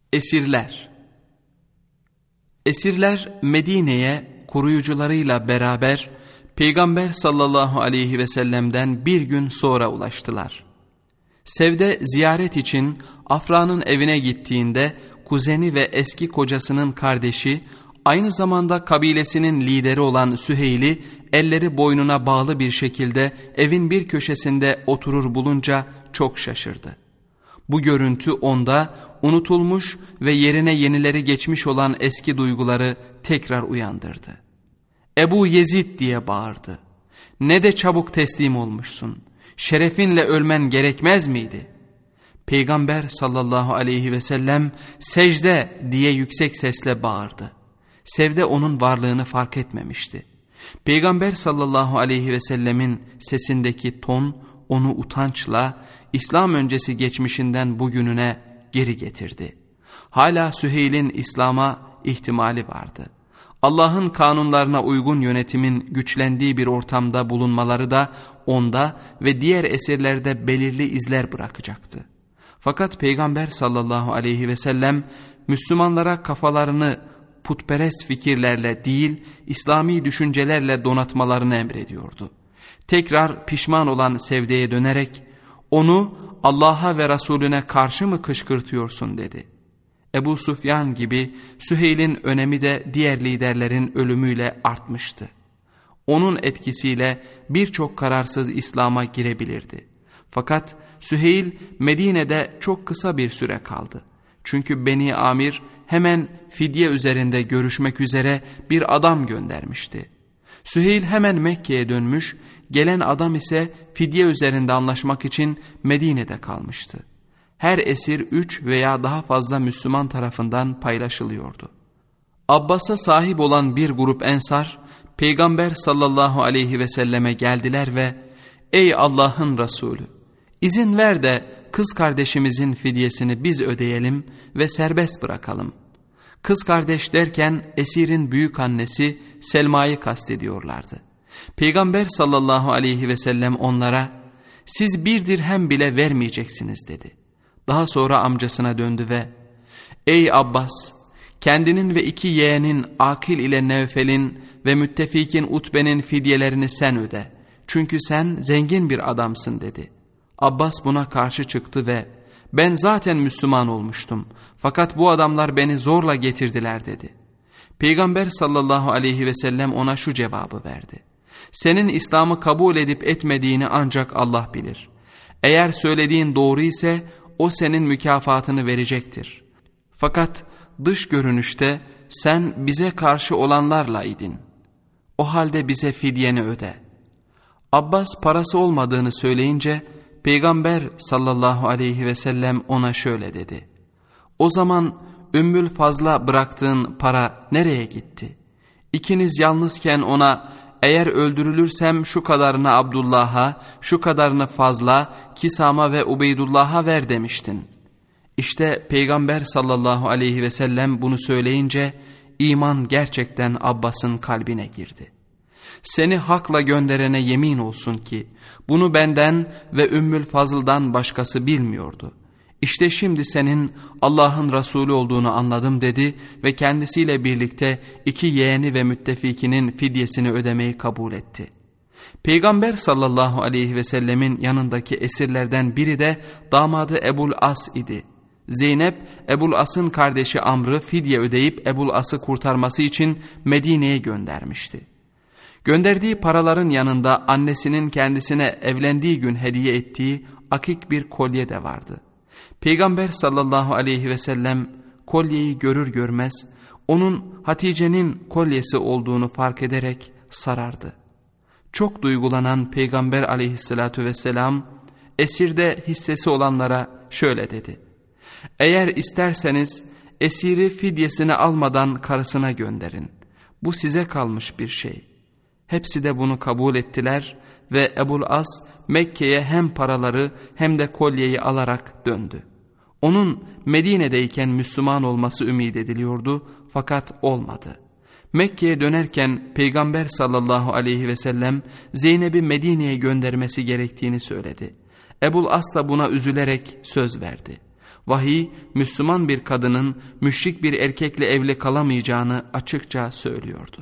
Esirler. Esirler Medine'ye koruyucularıyla beraber Peygamber sallallahu aleyhi ve sellem'den bir gün sonra ulaştılar. Sevde ziyaret için Afra'nın evine gittiğinde kuzeni ve eski kocasının kardeşi, aynı zamanda kabilesinin lideri olan Süheyl'i elleri boynuna bağlı bir şekilde evin bir köşesinde oturur bulunca çok şaşırdı. Bu görüntü onda unutulmuş ve yerine yenileri geçmiş olan eski duyguları tekrar uyandırdı. "Ebu Yezid!" diye bağırdı. "Ne de çabuk teslim olmuşsun. Şerefinle ölmen gerekmez miydi?" Peygamber sallallahu aleyhi ve sellem "Secde!" diye yüksek sesle bağırdı. Sevde onun varlığını fark etmemişti. Peygamber sallallahu aleyhi ve sellemin sesindeki ton onu utançla İslam öncesi geçmişinden bugününe geri getirdi. Hala Süheyl'in İslam'a ihtimali vardı. Allah'ın kanunlarına uygun yönetimin güçlendiği bir ortamda bulunmaları da onda ve diğer esirlerde belirli izler bırakacaktı. Fakat Peygamber sallallahu aleyhi ve sellem Müslümanlara kafalarını putperest fikirlerle değil, İslami düşüncelerle donatmalarını emrediyordu. Tekrar pişman olan Sevde'ye dönerek, "Onu Allah'a ve Resulüne karşı mı kışkırtıyorsun?" dedi. Ebu Süfyan gibi Süheyl'in önemi de diğer liderlerin ölümüyle artmıştı. Onun etkisiyle birçok kararsız İslam'a girebilirdi. Fakat Süheyl Medine'de çok kısa bir süre kaldı. Çünkü Beni Amir hemen fidye üzerinde görüşmek üzere bir adam göndermişti. Süheyl hemen Mekke'ye dönmüş, gelen adam ise fidye üzerinde anlaşmak için Medine'de kalmıştı. Her esir 3 veya daha fazla Müslüman tarafından paylaşılıyordu. Abbas'a sahip olan bir grup ensar, Peygamber sallallahu aleyhi ve selleme geldiler ve "Ey Allah'ın Resulü, izin ver de kız kardeşimizin fidyesini biz ödeyelim ve serbest bırakalım." Kız kardeş derken esirin büyük annesi Selma'yı kastediyorlardı. Peygamber sallallahu aleyhi ve sellem onlara "Siz 1 dirhem bile vermeyeceksiniz" dedi. Daha sonra amcasına döndü ve "Ey Abbas, kendinin ve 2 yeğenin Akil ile Nevfel'in ve müttefikin Utbe'nin fidyelerini sen öde. Çünkü sen zengin bir adamsın" dedi. Abbas buna karşı çıktı ve "Ben zaten Müslüman olmuştum. Fakat bu adamlar beni zorla getirdiler" dedi. Peygamber sallallahu aleyhi ve sellem ona şu cevabı verdi: "Senin İslam'ı kabul edip etmediğini ancak Allah bilir. Eğer söylediğin doğru ise o senin mükafatını verecektir. Fakat dış görünüşte sen bize karşı olanlarla idin. O halde bize fidyeni öde." Abbas parası olmadığını söyleyince Peygamber sallallahu aleyhi ve sellem ona şöyle dedi: "O zaman Ümmül Fazl'a bıraktığın para nereye gitti? İkiniz yalnızken ona eğer öldürülürsem şu kadarını Abdullah'a, şu kadarını Fazl'a, Kisam'a ve Ubeydullah'a ver demiştin." İşte Peygamber sallallahu aleyhi ve sellem bunu söyleyince iman gerçekten Abbas'ın kalbine girdi. "Seni hakla gönderene yemin olsun ki bunu benden ve Ümmül Fazıl'dan başkası bilmiyordu. İşte şimdi senin Allah'ın Resulü olduğunu anladım" dedi ve kendisiyle birlikte 2 yeğeni ve müttefikinin fidyesini ödemeyi kabul etti. Peygamber sallallahu aleyhi ve sellemin yanındaki esirlerden biri de damadı Ebul As idi. Zeynep, Ebul As'ın kardeşi Amr'ı fidye ödeyip Ebul As'ı kurtarması için Medine'ye göndermişti. Gönderdiği paraların yanında annesinin kendisine evlendiği gün hediye ettiği akik bir kolye de vardı. Peygamber sallallahu aleyhi ve sellem kolyeyi görür görmez onun Hatice'nin kolyesi olduğunu fark ederek sarardı. Çok duygulanan Peygamber aleyhissalatu vesselam esirde hissesi olanlara şöyle dedi: "Eğer isterseniz esiri fidyesini almadan karısına gönderin. Bu size kalmış bir şey." Hepsi de bunu kabul ettiler ve Ebul As Mekke'ye hem paraları hem de kolyeyi alarak döndü. Onun Medine'deyken Müslüman olması ümit ediliyordu fakat olmadı. Mekke'ye dönerken Peygamber sallallahu aleyhi ve sellem Zeynep'i Medine'ye göndermesi gerektiğini söyledi. Ebul As da buna üzülerek söz verdi. Vahiy, Müslüman bir kadının müşrik bir erkekle evli kalamayacağını açıkça söylüyordu.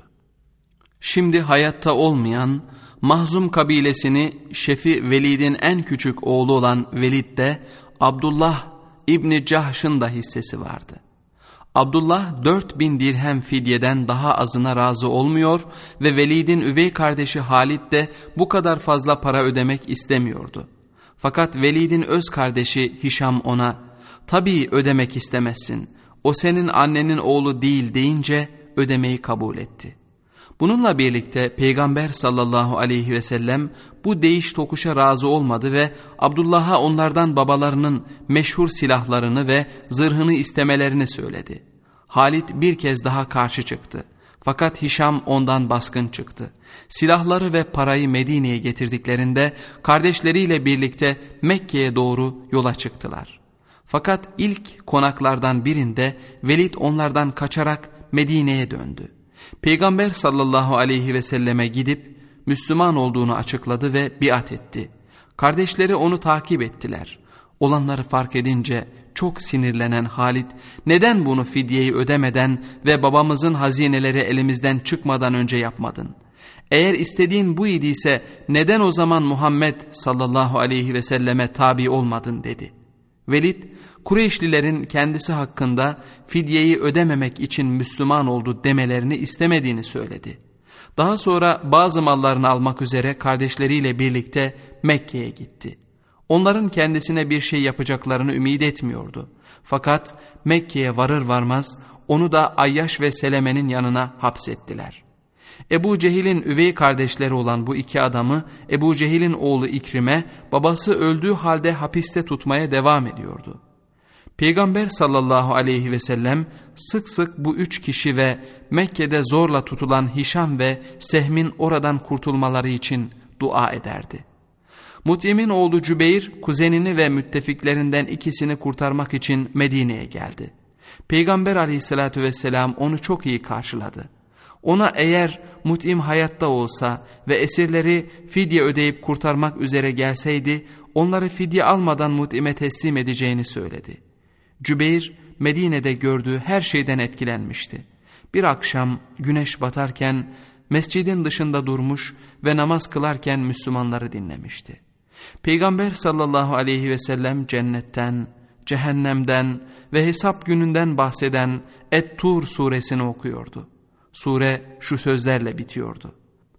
Şimdi hayatta olmayan Mahzum kabilesini Şefi Velid'in en küçük oğlu olan Velid'de Abdullah İbni Cahş'ın da hissesi vardı. Abdullah 4000 dirhem fidyeden daha azına razı olmuyor ve Velid'in üvey kardeşi Halid de bu kadar fazla para ödemek istemiyordu. Fakat Velid'in öz kardeşi Hişam ona "Tabii ödemek istemezsin, o senin annenin oğlu değil" deyince ödemeyi kabul etti. Bununla birlikte Peygamber sallallahu aleyhi ve sellem bu değiş tokuşa razı olmadı ve Abdullah'a onlardan babalarının meşhur silahlarını ve zırhını istemelerini söyledi. Halid bir kez daha karşı çıktı. Fakat Hişam ondan baskın çıktı. Silahları ve parayı Medine'ye getirdiklerinde kardeşleriyle birlikte Mekke'ye doğru yola çıktılar. Fakat ilk konaklardan birinde Velid onlardan kaçarak Medine'ye döndü. Peygamber sallallahu aleyhi ve selleme gidip Müslüman olduğunu açıkladı ve biat etti. Kardeşleri onu takip ettiler. Olanları fark edince çok sinirlenen Halid, "Neden bunu fidyeyi ödemeden ve babamızın hazineleri elimizden çıkmadan önce yapmadın? Eğer istediğin bu idiyse neden o zaman Muhammed sallallahu aleyhi ve selleme tabi olmadın?" dedi. Velid, Kureyşlilerin kendisi hakkında fidyeyi ödememek için Müslüman oldu demelerini istemediğini söyledi. Daha sonra bazı mallarını almak üzere kardeşleriyle birlikte Mekke'ye gitti. Onların kendisine bir şey yapacaklarını ümit etmiyordu. Fakat Mekke'ye varır varmaz onu da Ayyaş ve Seleme'nin yanına hapsettiler. Ebu Cehil'in üvey kardeşleri olan bu iki adamı Ebu Cehil'in oğlu İkrime babası öldüğü halde hapiste tutmaya devam ediyordu. Peygamber sallallahu aleyhi ve sellem sık sık bu üç kişi ve Mekke'de zorla tutulan Hişam ve Sehm'in oradan kurtulmaları için dua ederdi. Mut'im'in oğlu Cübeyr kuzenini ve müttefiklerinden ikisini kurtarmak için Medine'ye geldi. Peygamber aleyhissalatü vesselam onu çok iyi karşıladı. Ona eğer Mut'im hayatta olsa ve esirleri fidye ödeyip kurtarmak üzere gelseydi onları fidye almadan Mut'im'e teslim edeceğini söyledi. Cübeyr Medine'de gördüğü her şeyden etkilenmişti. Bir akşam güneş batarken mescidin dışında durmuş ve namaz kılarken Müslümanları dinlemişti. Peygamber sallallahu aleyhi ve sellem cennetten, cehennemden ve hesap gününden bahseden Et-Tur suresini okuyordu. Sure şu sözlerle bitiyordu: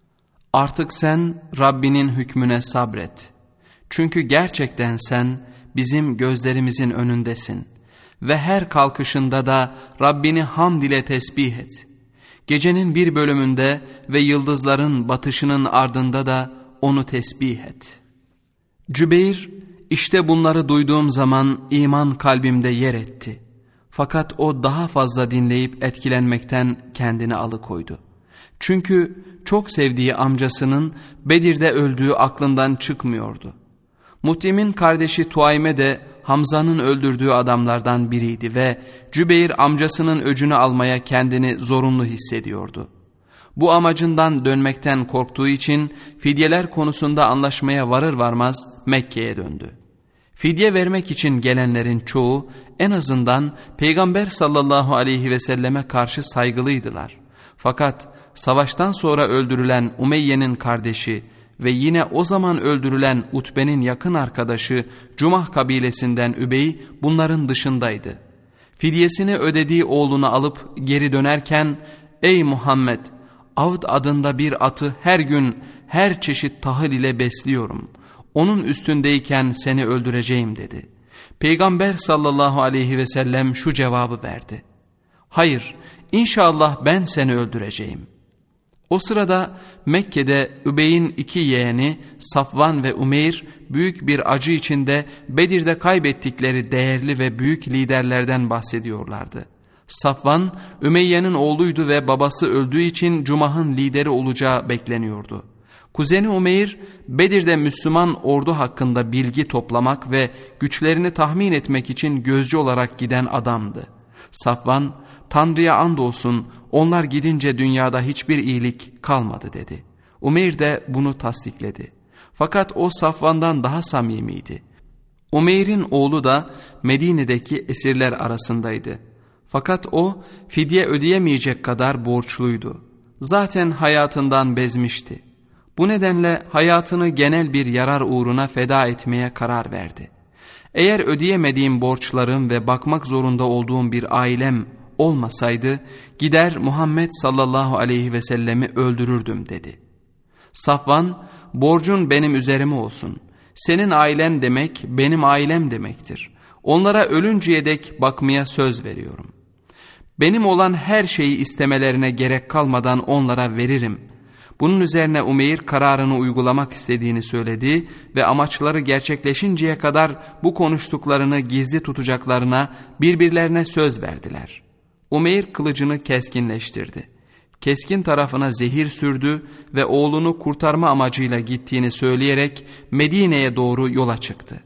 "Artık sen Rabbinin hükmüne sabret. Çünkü gerçekten sen bizim gözlerimizin önündesin ve her kalkışında da Rabbini hamd ile tesbih et. Gecenin bir bölümünde ve yıldızların batışının ardında da onu tesbih et." Cübeyr, "İşte bunları duyduğum zaman iman kalbimde yer etti. Fakat o daha fazla dinleyip etkilenmekten kendini alıkoydu. Çünkü çok sevdiği amcasının Bedir'de öldüğü aklından çıkmıyordu. Mut'im'in kardeşi Tuayme de Hamza'nın öldürdüğü adamlardan biriydi ve Cübeyr amcasının öcünü almaya kendini zorunlu hissediyordu. Bu amacından dönmekten korktuğu için fidyeler konusunda anlaşmaya varır varmaz Mekke'ye döndü. Fidye vermek için gelenlerin çoğu en azından Peygamber sallallahu aleyhi ve selleme karşı saygılıydılar. Fakat savaştan sonra öldürülen Umeyye'nin kardeşi ve yine o zaman öldürülen Utbe'nin yakın arkadaşı Cumah kabilesinden Übey bunların dışındaydı. Fidyesini ödediği oğlunu alıp geri dönerken, "Ey Muhammed, Avd adında bir atı her gün her çeşit tahıl ile besliyorum. Onun üstündeyken seni öldüreceğim" dedi. Peygamber sallallahu aleyhi ve sellem şu cevabı verdi: "Hayır, inşallah ben seni öldüreceğim." O sırada Mekke'de Übey'in iki yeğeni Safvan ve Umeyr büyük bir acı içinde Bedir'de kaybettikleri değerli ve büyük liderlerden bahsediyorlardı. Safvan Ümeyye'nin oğluydu ve babası öldüğü için Cumah'ın lideri olacağı bekleniyordu. Kuzeni Umeyr, Bedir'de Müslüman ordu hakkında bilgi toplamak ve güçlerini tahmin etmek için gözcü olarak giden adamdı. Safvan, "Tanrı'ya andolsun onlar gidince dünyada hiçbir iyilik kalmadı" dedi. Umeyr de bunu tasdikledi. Fakat o Safvan'dan daha samimiydi. Umeyr'in oğlu da Medine'deki esirler arasındaydı. Fakat o fidye ödeyemeyecek kadar borçluydu. Zaten hayatından bezmişti. Bu nedenle hayatını genel bir yarar uğruna feda etmeye karar verdi. Eğer ödeyemediğim borçlarım ve bakmak zorunda olduğum bir ailem olmasaydı gider Muhammed sallallahu aleyhi ve sellemi öldürürdüm dedi. Safvan, borcun benim üzerime olsun. Senin ailen demek benim ailem demektir. Onlara ölünceye dek bakmaya söz veriyorum. Benim olan her şeyi istemelerine gerek kalmadan onlara veririm. Bunun üzerine Umeyr kararını uygulamak istediğini söyledi ve amaçları gerçekleşinceye kadar bu konuştuklarını gizli tutacaklarına birbirlerine söz verdiler. Umeyr kılıcını keskinleştirdi. Keskin tarafına zehir sürdü ve oğlunu kurtarma amacıyla gittiğini söyleyerek Medine'ye doğru yola çıktı.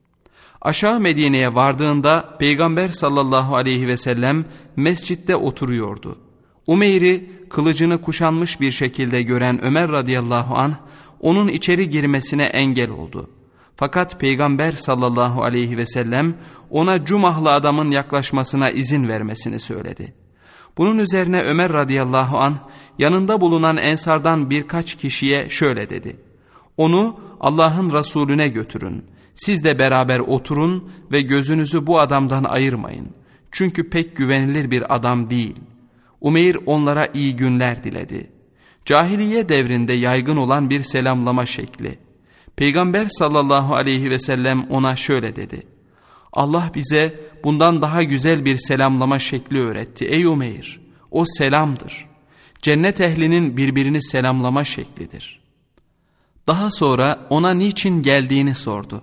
Aşağı Medine'ye vardığında Peygamber sallallahu aleyhi ve sellem mescitte oturuyordu. Umeyr'i kılıcını kuşanmış bir şekilde gören Ömer radıyallahu anh onun içeri girmesine engel oldu. Fakat Peygamber sallallahu aleyhi ve sellem ona cumahlı adamın yaklaşmasına izin vermesini söyledi. Bunun üzerine Ömer radıyallahu anh yanında bulunan ensardan birkaç kişiye şöyle dedi: "Onu Allah'ın Resulüne götürün. Siz de beraber oturun ve gözünüzü bu adamdan ayırmayın. Çünkü pek güvenilir bir adam değil." Umeyr onlara iyi günler diledi. Cahiliye devrinde yaygın olan bir selamlama şekli. Peygamber sallallahu aleyhi ve sellem ona şöyle dedi: "Allah bize bundan daha güzel bir selamlama şekli öğretti ey Umeyr. O selamdır. Cennet ehlinin birbirini selamlama şeklidir." Daha sonra ona niçin geldiğini sordu.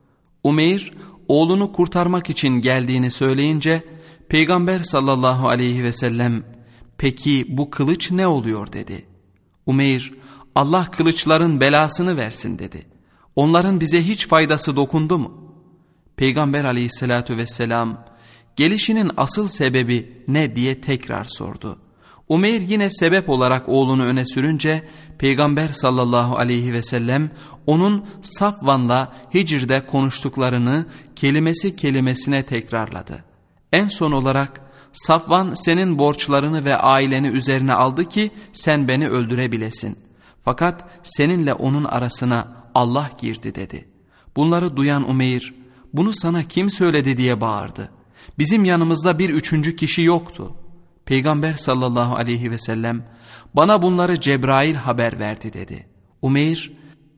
Umeyr oğlunu kurtarmak için geldiğini söyleyince Peygamber sallallahu aleyhi ve sellem "Peki bu kılıç ne oluyor?" dedi. Umeyr "Allah kılıçların belasını versin" dedi. "Onların bize hiç faydası dokundu mu?" Peygamber aleyhissalatü vesselam gelişinin asıl sebebi ne diye tekrar sordu. Umeyr yine sebep olarak oğlunu öne sürünce Peygamber sallallahu aleyhi ve sellem onun Safvan'la Hicr'de konuştuklarını kelimesi kelimesine tekrarladı. En son olarak "Safvan senin borçlarını ve aileni üzerine aldı ki sen beni öldürebilesin. Fakat seninle onun arasına Allah girdi" dedi. Bunları duyan Umeyr "Bunu sana kim söyledi?" diye bağırdı. "Bizim yanımızda bir üçüncü kişi yoktu." Peygamber sallallahu aleyhi ve sellem "Bana bunları Cebrail haber verdi" dedi. Umeyr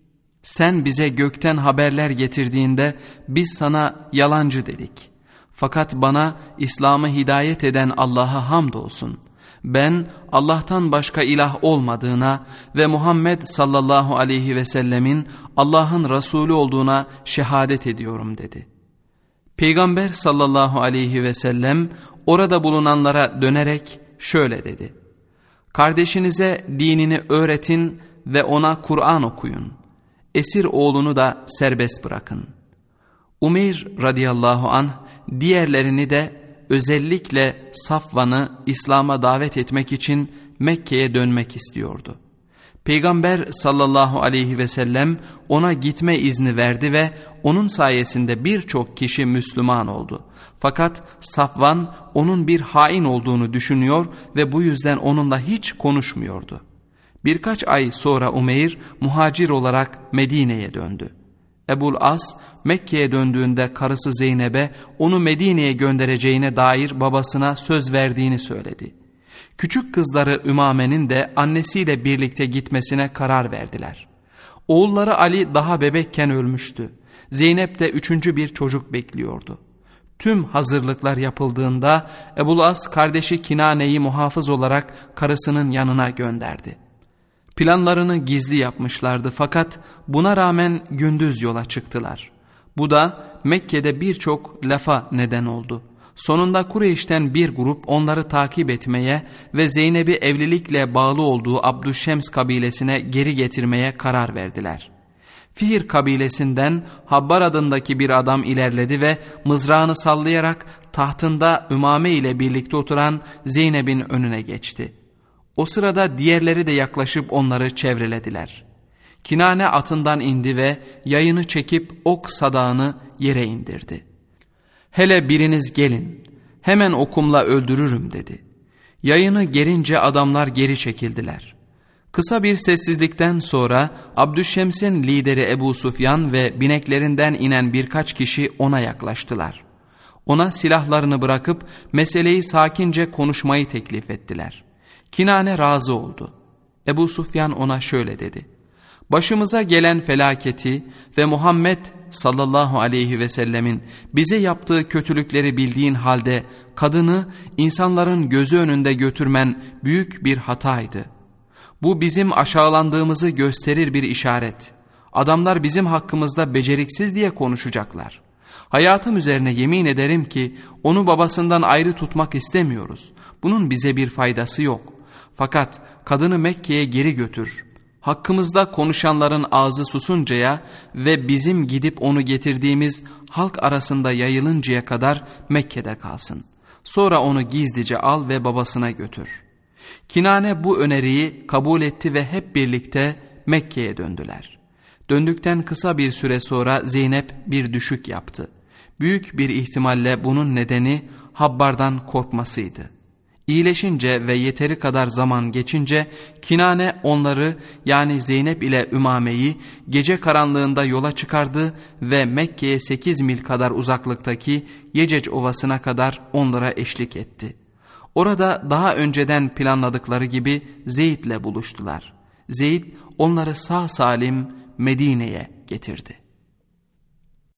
"Sen bize gökten haberler getirdiğinde biz sana yalancı dedik. Fakat bana İslam'ı hidayet eden Allah'a hamdolsun. Ben Allah'tan başka ilah olmadığına ve Muhammed sallallahu aleyhi ve sellemin Allah'ın Resulü olduğuna şehadet ediyorum" dedi. Peygamber sallallahu aleyhi ve sellem orada bulunanlara dönerek şöyle dedi: "Kardeşinize dinini öğretin ve ona Kur'an okuyun. Esir oğlunu da serbest bırakın." Umeyr radıyallahu anh diğerlerini de özellikle Safvan'ı İslam'a davet etmek için Mekke'ye dönmek istiyordu. Peygamber sallallahu aleyhi ve sellem ona gitme izni verdi ve onun sayesinde birçok kişi Müslüman oldu. Fakat Safvan onun bir hain olduğunu düşünüyor ve bu yüzden onunla hiç konuşmuyordu. Birkaç ay sonra Umeyr muhacir olarak Medine'ye döndü. Ebul As Mekke'ye döndüğünde karısı Zeynep'e onu Medine'ye göndereceğine dair babasına söz verdiğini söyledi. Küçük kızları Ümame'nin de annesiyle birlikte gitmesine karar verdiler. Oğulları Ali daha bebekken ölmüştü. Zeynep de üçüncü bir çocuk bekliyordu. Tüm hazırlıklar yapıldığında Ebul As kardeşi Kinane'yi muhafız olarak karısının yanına gönderdi. Planlarını gizli yapmışlardı fakat buna rağmen gündüz yola çıktılar. Bu da Mekke'de birçok lafa neden oldu. Sonunda Kureyş'ten bir grup onları takip etmeye ve Zeynep'i evlilikle bağlı olduğu Abdüşşems kabilesine geri getirmeye karar verdiler. Fihr kabilesinden Habbar adındaki bir adam ilerledi ve mızrağını sallayarak tahtında Ümame ile birlikte oturan Zeynep'in önüne geçti. O sırada diğerleri de yaklaşıp onları çevrelediler. Kinane atından indi ve yayını çekip ok sadağını yere indirdi. "Hele biriniz gelin, hemen okumla öldürürüm" dedi. Yayını gerince adamlar geri çekildiler. Kısa bir sessizlikten sonra Abdüşşems'in lideri Ebu Sufyan ve bineklerinden inen birkaç kişi ona yaklaştılar. Ona silahlarını bırakıp meseleyi sakince konuşmayı teklif ettiler. Kinane razı oldu. Ebu Sufyan ona şöyle dedi: "Başımıza gelen felaketi ve Muhammed sallallahu aleyhi ve sellemin bize yaptığı kötülükleri bildiğin halde kadını insanların gözü önünde götürmen büyük bir hataydı. Bu bizim aşağılandığımızı gösterir bir işaret. Adamlar bizim hakkımızda beceriksiz diye konuşacaklar. Hayatım üzerine yemin ederim ki onu babasından ayrı tutmak istemiyoruz. Bunun bize bir faydası yok. Fakat kadını Mekke'ye geri götür. Hakkımızda konuşanların ağzı susuncaya ve bizim gidip onu getirdiğimiz halk arasında yayılıncaya kadar Mekke'de kalsın. Sonra onu gizlice al ve babasına götür." Kinane bu öneriyi kabul etti ve hep birlikte Mekke'ye döndüler. Döndükten kısa bir süre sonra Zeynep bir düşük yaptı. Büyük bir ihtimalle bunun nedeni Habbar'dan korkmasıydı. İyileşince ve yeteri kadar zaman geçince Kinane onları, yani Zeynep ile Ümame'yi gece karanlığında yola çıkardı ve Mekke'ye 8 mil kadar uzaklıktaki Yecec Ovası'na kadar onlara eşlik etti. Orada daha önceden planladıkları gibi Zeyd'le buluştular. Zeyd onları sağ salim Medine'ye getirdi.